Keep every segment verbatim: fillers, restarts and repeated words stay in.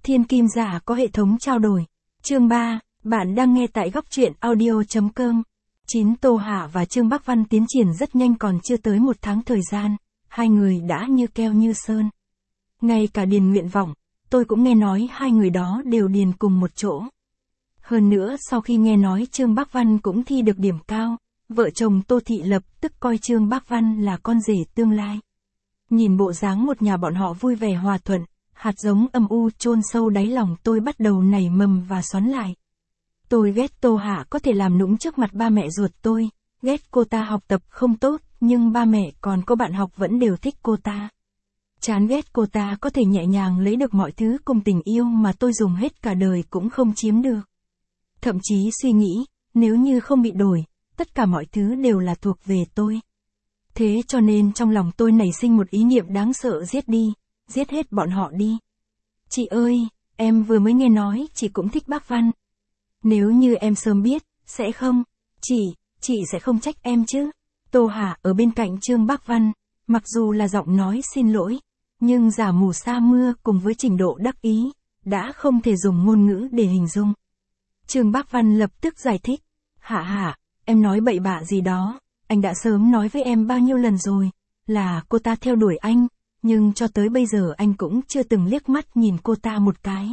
Thiên kim giả có hệ thống trao đổi. Chương ba, bạn đang nghe tại góc truyện audio chấm com. chín Tô Hạ và Trương Bắc Văn tiến triển rất nhanh, còn chưa tới một tháng thời gian, hai người đã như keo như sơn. Ngay cả điền nguyện vọng, tôi cũng nghe nói hai người đó đều điền cùng một chỗ. Hơn nữa sau khi nghe nói Trương Bắc Văn cũng thi được điểm cao, vợ chồng Tô Thị lập tức coi Trương Bắc Văn là con rể tương lai. Nhìn bộ dáng một nhà bọn họ vui vẻ hòa thuận, hạt giống âm u chôn sâu đáy lòng tôi bắt đầu nảy mầm và xoắn lại. Tôi ghét Tô Hạ có thể làm nũng trước mặt ba mẹ ruột tôi, ghét cô ta học tập không tốt, nhưng ba mẹ còn có bạn học vẫn đều thích cô ta. Chán ghét cô ta có thể nhẹ nhàng lấy được mọi thứ cùng tình yêu mà tôi dùng hết cả đời cũng không chiếm được. Thậm chí suy nghĩ, nếu như không bị đổi, tất cả mọi thứ đều là thuộc về tôi. Thế cho nên trong lòng tôi nảy sinh một ý niệm đáng sợ: giết đi, giết hết bọn họ đi. Chị ơi, em vừa mới nghe nói chị cũng thích bác Văn. Nếu như em sớm biết, sẽ không, chị, chị sẽ không trách em chứ. Tô Hạ ở bên cạnh Trương Bắc Văn, mặc dù là giọng nói xin lỗi, nhưng giả mù sa mưa cùng với trình độ đắc ý, đã không thể dùng ngôn ngữ để hình dung. Trương Bắc Văn lập tức giải thích, Hạ Hạ, em nói bậy bạ gì đó, anh đã sớm nói với em bao nhiêu lần rồi, là cô ta theo đuổi anh, nhưng cho tới bây giờ anh cũng chưa từng liếc mắt nhìn cô ta một cái.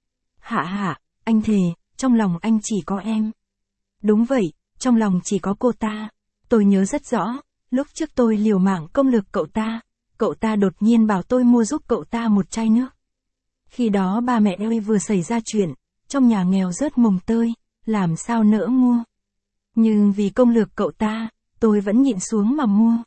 Hạ Hạ, anh thề, trong lòng anh chỉ có em. Đúng vậy, trong lòng chỉ có cô ta. Tôi nhớ rất rõ, lúc trước tôi liều mạng công lược cậu ta, cậu ta đột nhiên bảo tôi mua giúp cậu ta một chai nước. Khi đó ba mẹ ơi vừa xảy ra chuyện, trong nhà nghèo rớt mồng tơi, làm sao nỡ mua. Nhưng vì công lược cậu ta, tôi vẫn nhịn xuống mà mua.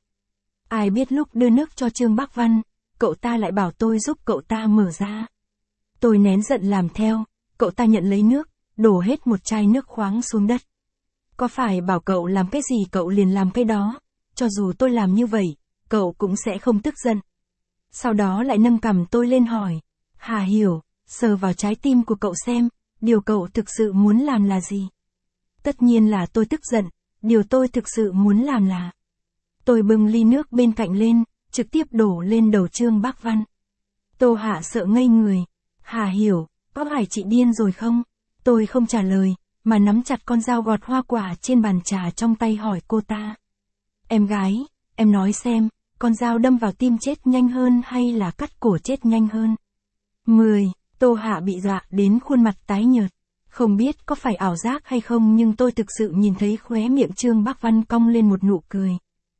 Ai biết lúc đưa nước cho Trương Bắc Văn, cậu ta lại bảo tôi giúp cậu ta mở ra. Tôi nén giận làm theo, cậu ta nhận lấy nước, đổ hết một chai nước khoáng xuống đất. Có phải bảo cậu làm cái gì cậu liền làm cái đó, cho dù tôi làm như vậy, cậu cũng sẽ không tức giận. Sau đó lại nâng cằm tôi lên hỏi, Hà Hiểu, sờ vào trái tim của cậu xem, điều cậu thực sự muốn làm là gì? Tất nhiên là tôi tức giận, điều tôi thực sự muốn làm là... Tôi bưng ly nước bên cạnh lên, trực tiếp đổ lên đầu Trương Bắc Văn. Tô Hạ sợ ngây người, Hà Hiểu, có phải chị điên rồi không? Tôi không trả lời, mà nắm chặt con dao gọt hoa quả trên bàn trà trong tay hỏi cô ta. Em gái, em nói xem, con dao đâm vào tim chết nhanh hơn hay là cắt cổ chết nhanh hơn? mười. Tô Hạ bị dọa đến khuôn mặt tái nhợt. Không biết có phải ảo giác hay không nhưng tôi thực sự nhìn thấy khóe miệng Trương Bắc Văn cong lên một nụ cười.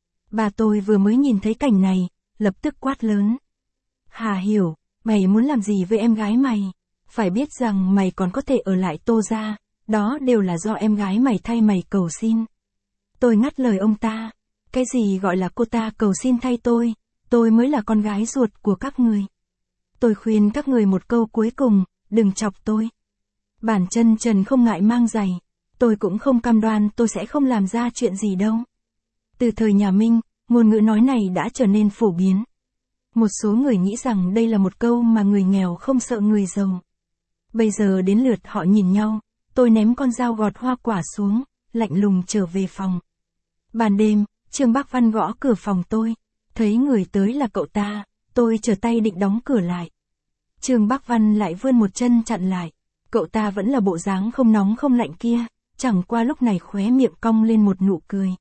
Bà tôi vừa mới nhìn thấy cảnh này, lập tức quát lớn. Hà Hiểu, mày muốn làm gì với em gái mày? Phải biết rằng mày còn có thể ở lại Tô gia, đó đều là do em gái mày thay mày cầu xin. Tôi ngắt lời ông ta, cái gì gọi là cô ta cầu xin thay tôi, tôi mới là con gái ruột của các người. Tôi khuyên các người một câu cuối cùng, đừng chọc tôi. Bản chân trần không ngại mang giày, tôi cũng không cam đoan tôi sẽ không làm ra chuyện gì đâu. Từ thời nhà Minh, ngôn ngữ nói này đã trở nên phổ biến. Một số người nghĩ rằng đây là một câu mà người nghèo không sợ người giàu. Bây giờ đến lượt họ nhìn nhau, tôi ném con dao gọt hoa quả xuống, lạnh lùng trở về phòng. Ban đêm, Trương Bắc Văn gõ cửa phòng tôi, thấy người tới là cậu ta, tôi trở tay định đóng cửa lại. Trương Bắc Văn lại vươn một chân chặn lại, cậu ta vẫn là bộ dáng không nóng không lạnh kia, chẳng qua lúc này khóe miệng cong lên một nụ cười.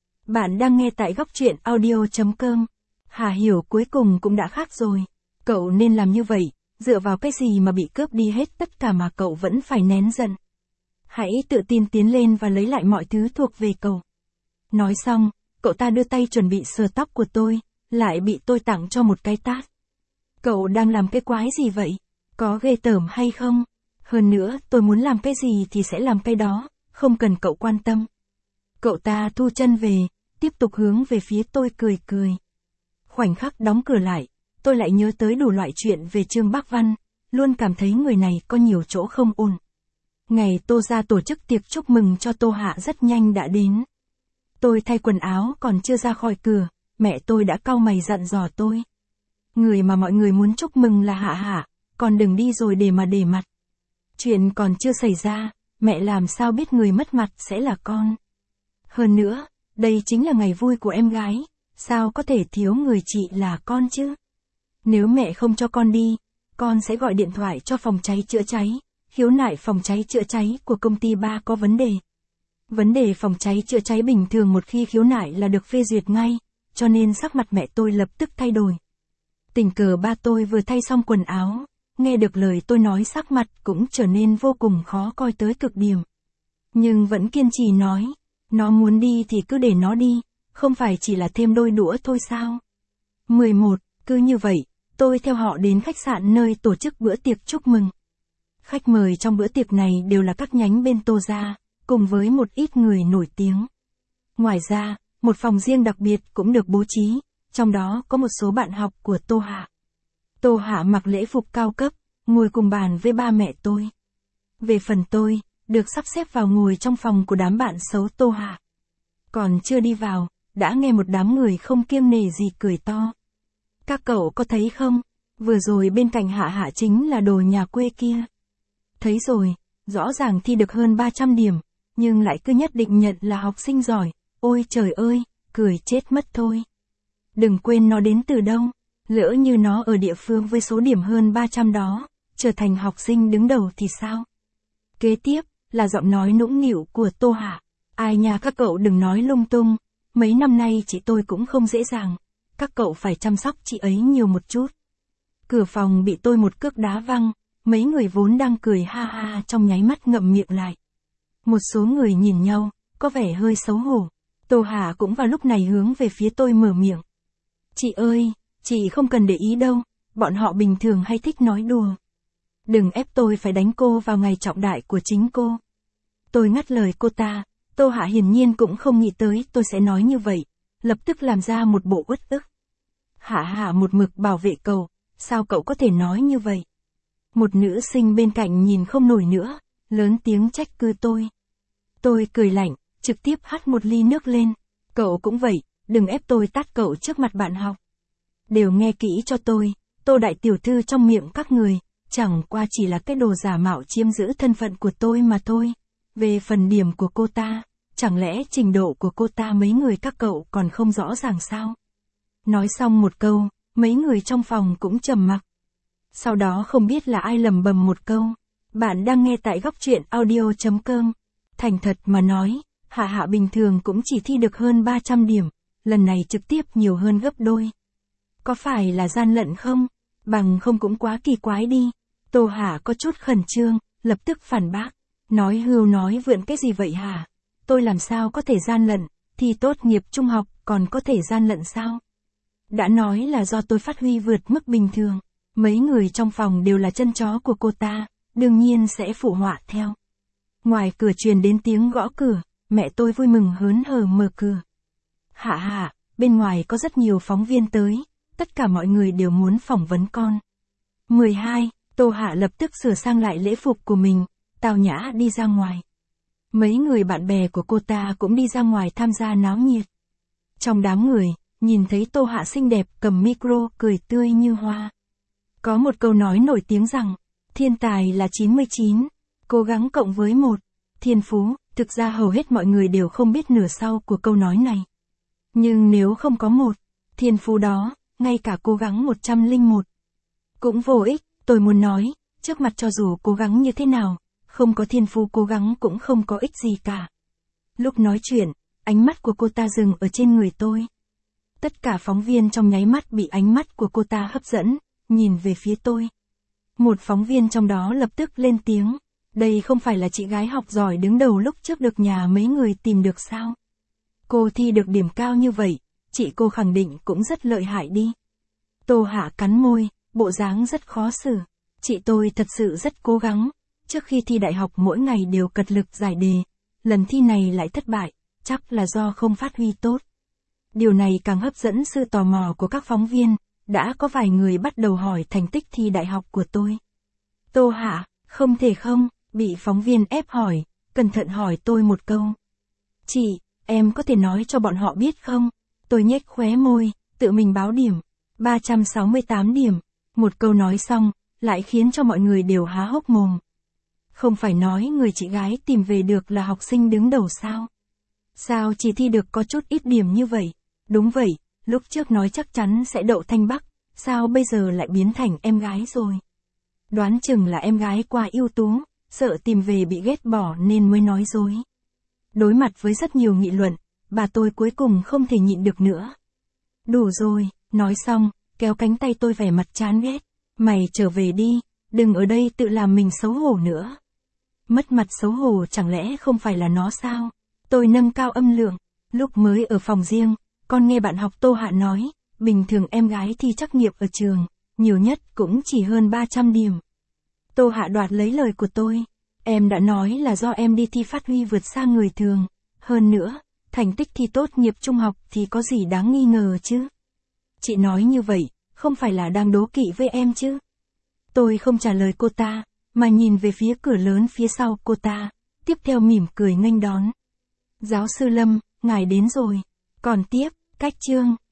Bạn đang nghe tại góc truyện audio chấm com. Hà Hiểu cuối cùng cũng đã khác rồi, cậu nên làm như vậy, dựa vào cái gì mà bị cướp đi hết tất cả mà cậu vẫn phải nén giận. Hãy tự tin tiến lên và lấy lại mọi thứ thuộc về cậu. Nói xong, cậu ta đưa tay chuẩn bị sờ tóc của tôi, lại bị tôi tặng cho một cái tát. Cậu đang làm cái quái gì vậy? Có ghê tởm hay không? Hơn nữa, tôi muốn làm cái gì thì sẽ làm cái đó, không cần cậu quan tâm. Cậu ta thu chân về, tiếp tục hướng về phía tôi cười cười. Khoảnh khắc đóng cửa lại, tôi lại nhớ tới đủ loại chuyện về Trương Bắc Văn, luôn cảm thấy người này có nhiều chỗ không ổn. Ngày Tô gia tổ chức tiệc chúc mừng cho Tô Hạ rất nhanh đã đến. Tôi thay quần áo còn chưa ra khỏi cửa, mẹ tôi đã cau mày dặn dò tôi. Người mà mọi người muốn chúc mừng là Hạ Hạ, còn đừng đi rồi để mà để mặt. Chuyện còn chưa xảy ra, mẹ làm sao biết người mất mặt sẽ là con. Hơn nữa, đây chính là ngày vui của em gái, sao có thể thiếu người chị là con chứ? Nếu mẹ không cho con đi, con sẽ gọi điện thoại cho phòng cháy chữa cháy, khiếu nại phòng cháy chữa cháy của công ty ba có vấn đề. Vấn đề phòng cháy chữa cháy bình thường một khi khiếu nại là được phê duyệt ngay, cho nên sắc mặt mẹ tôi lập tức thay đổi. Tình cờ ba tôi vừa thay xong quần áo, nghe được lời tôi nói sắc mặt cũng trở nên vô cùng khó coi tới cực điểm. Nhưng vẫn kiên trì nói, nó muốn đi thì cứ để nó đi, không phải chỉ là thêm đôi đũa thôi sao? mười một, cứ như vậy, tôi theo họ đến khách sạn nơi tổ chức bữa tiệc chúc mừng. Khách mời trong bữa tiệc này đều là các nhánh bên Tô gia, cùng với một ít người nổi tiếng. Ngoài ra, một phòng riêng đặc biệt cũng được bố trí, trong đó có một số bạn học của Tô Hạ. Tô Hạ mặc lễ phục cao cấp, ngồi cùng bàn với ba mẹ tôi. Về phần tôi, được sắp xếp vào ngồi trong phòng của đám bạn xấu Tô Hạ. Còn chưa đi vào, đã nghe một đám người không kiêng nể gì cười to. Các cậu có thấy không, vừa rồi bên cạnh Hạ Hạ chính là đồ nhà quê kia. Thấy rồi, rõ ràng thi được hơn ba trăm điểm, nhưng lại cứ nhất định nhận là học sinh giỏi, ôi trời ơi, cười chết mất thôi. Đừng quên nó đến từ đâu, lỡ như nó ở địa phương với số điểm hơn ba trăm đó, trở thành học sinh đứng đầu thì sao? Kế tiếp, là giọng nói nũng nịu của Tô Hạ. Ai nha các cậu đừng nói lung tung, mấy năm nay chị tôi cũng không dễ dàng, các cậu phải chăm sóc chị ấy nhiều một chút. Cửa phòng bị tôi một cước đá văng, mấy người vốn đang cười ha ha trong nháy mắt ngậm miệng lại. Một số người nhìn nhau, có vẻ hơi xấu hổ. Tô Hạ cũng vào lúc này hướng về phía tôi mở miệng. Chị ơi, chị không cần để ý đâu, bọn họ bình thường hay thích nói đùa. Đừng ép tôi phải đánh cô vào ngày trọng đại của chính cô. Tôi ngắt lời cô ta, Tô Hạ hiển nhiên cũng không nghĩ tới tôi sẽ nói như vậy, lập tức làm ra một bộ uất ức. Hạ Hạ một mực bảo vệ cậu, sao cậu có thể nói như vậy? Một nữ sinh bên cạnh nhìn không nổi nữa, lớn tiếng trách cứ tôi. Tôi cười lạnh, trực tiếp hắt một ly nước lên. Cậu cũng vậy, đừng ép tôi tát cậu trước mặt bạn học. Đều nghe kỹ cho tôi, Tô đại tiểu thư trong miệng các người, chẳng qua chỉ là cái đồ giả mạo chiếm giữ thân phận của tôi mà thôi. Về phần điểm của cô ta, chẳng lẽ trình độ của cô ta mấy người các cậu còn không rõ ràng sao? Nói xong một câu, mấy người trong phòng cũng trầm mặc. Sau đó không biết là ai lầm bầm một câu. Bạn đang nghe tại góc truyện audio chấm com. Thành thật mà nói, Hạ Hạ bình thường cũng chỉ thi được hơn ba trăm điểm, lần này trực tiếp nhiều hơn gấp đôi. Có phải là gian lận không? Bằng không cũng quá kỳ quái đi. Tô Hạ có chút khẩn trương, lập tức phản bác. Nói hưu nói vượn cái gì vậy hả? Tôi làm sao có thể gian lận, thi tốt nghiệp trung học còn có thể gian lận sao? Đã nói là do tôi phát huy vượt mức bình thường. Mấy người trong phòng đều là chân chó của cô ta, đương nhiên sẽ phụ họa theo. Ngoài cửa truyền đến tiếng gõ cửa, mẹ tôi vui mừng hớn hở mở cửa. Hạ Hạ, bên ngoài có rất nhiều phóng viên tới, tất cả mọi người đều muốn phỏng vấn con. mười hai, Tô Hạ lập tức sửa sang lại lễ phục của mình, tao nhã đi ra ngoài. Mấy người bạn bè của cô ta cũng đi ra ngoài tham gia náo nhiệt. Trong đám người, nhìn thấy Tô Hạ xinh đẹp cầm micro cười tươi như hoa. Có một câu nói nổi tiếng rằng, thiên tài là chín mươi chín, cố gắng cộng với một, thiên phú, thực ra hầu hết mọi người đều không biết nửa sau của câu nói này. Nhưng nếu không có một, thiên phú đó, ngay cả cố gắng một trăm lẻ một, cũng vô ích, tôi muốn nói, trước mặt cho dù cố gắng như thế nào, không có thiên phú cố gắng cũng không có ích gì cả. Lúc nói chuyện, ánh mắt của cô ta dừng ở trên người tôi. Tất cả phóng viên trong nháy mắt bị ánh mắt của cô ta hấp dẫn, nhìn về phía tôi. Một phóng viên trong đó lập tức lên tiếng, đây không phải là chị gái học giỏi đứng đầu lúc trước được nhà mấy người tìm được sao? Cô thi được điểm cao như vậy, chị cô khẳng định cũng rất lợi hại đi. Tô Hạ cắn môi, bộ dáng rất khó xử. Chị tôi thật sự rất cố gắng, trước khi thi đại học mỗi ngày đều cật lực giải đề, lần thi này lại thất bại, chắc là do không phát huy tốt. Điều này càng hấp dẫn sự tò mò của các phóng viên, đã có vài người bắt đầu hỏi thành tích thi đại học của tôi. Tô Hạ, không thể không, bị phóng viên ép hỏi, cẩn thận hỏi tôi một câu. Chị, em có thể nói cho bọn họ biết không? Tôi nhếch khóe môi, tự mình báo điểm, ba trăm sáu mươi tám điểm. Một câu nói xong, lại khiến cho mọi người đều há hốc mồm. Không phải nói người chị gái tìm về được là học sinh đứng đầu sao? Sao chỉ thi được có chút ít điểm như vậy? Đúng vậy, lúc trước nói chắc chắn sẽ đậu Thanh Bắc, sao bây giờ lại biến thành em gái rồi? Đoán chừng là em gái quá ưu tú, sợ tìm về bị ghét bỏ nên mới nói dối. Đối mặt với rất nhiều nghị luận, bà tôi cuối cùng không thể nhịn được nữa. Đủ rồi, nói xong, kéo cánh tay tôi vẻ mặt chán ghét. Mày trở về đi, đừng ở đây tự làm mình xấu hổ nữa. Mất mặt xấu hổ chẳng lẽ không phải là nó sao? Tôi nâng cao âm lượng. Lúc mới ở phòng riêng, con nghe bạn học Tô Hạ nói, bình thường em gái thi trắc nghiệm ở trường, nhiều nhất cũng chỉ hơn ba trăm điểm. Tô Hạ đoạt lấy lời của tôi. Em đã nói là do em đi thi phát huy vượt xa người thường. Hơn nữa, thành tích thi tốt nghiệp trung học thì có gì đáng nghi ngờ chứ? Chị nói như vậy, không phải là đang đố kỵ với em chứ? Tôi không trả lời cô ta, mà nhìn về phía cửa lớn phía sau cô ta, tiếp theo mỉm cười nghênh đón. Giáo sư Lâm, ngài đến rồi. Còn tiếp, cách chương.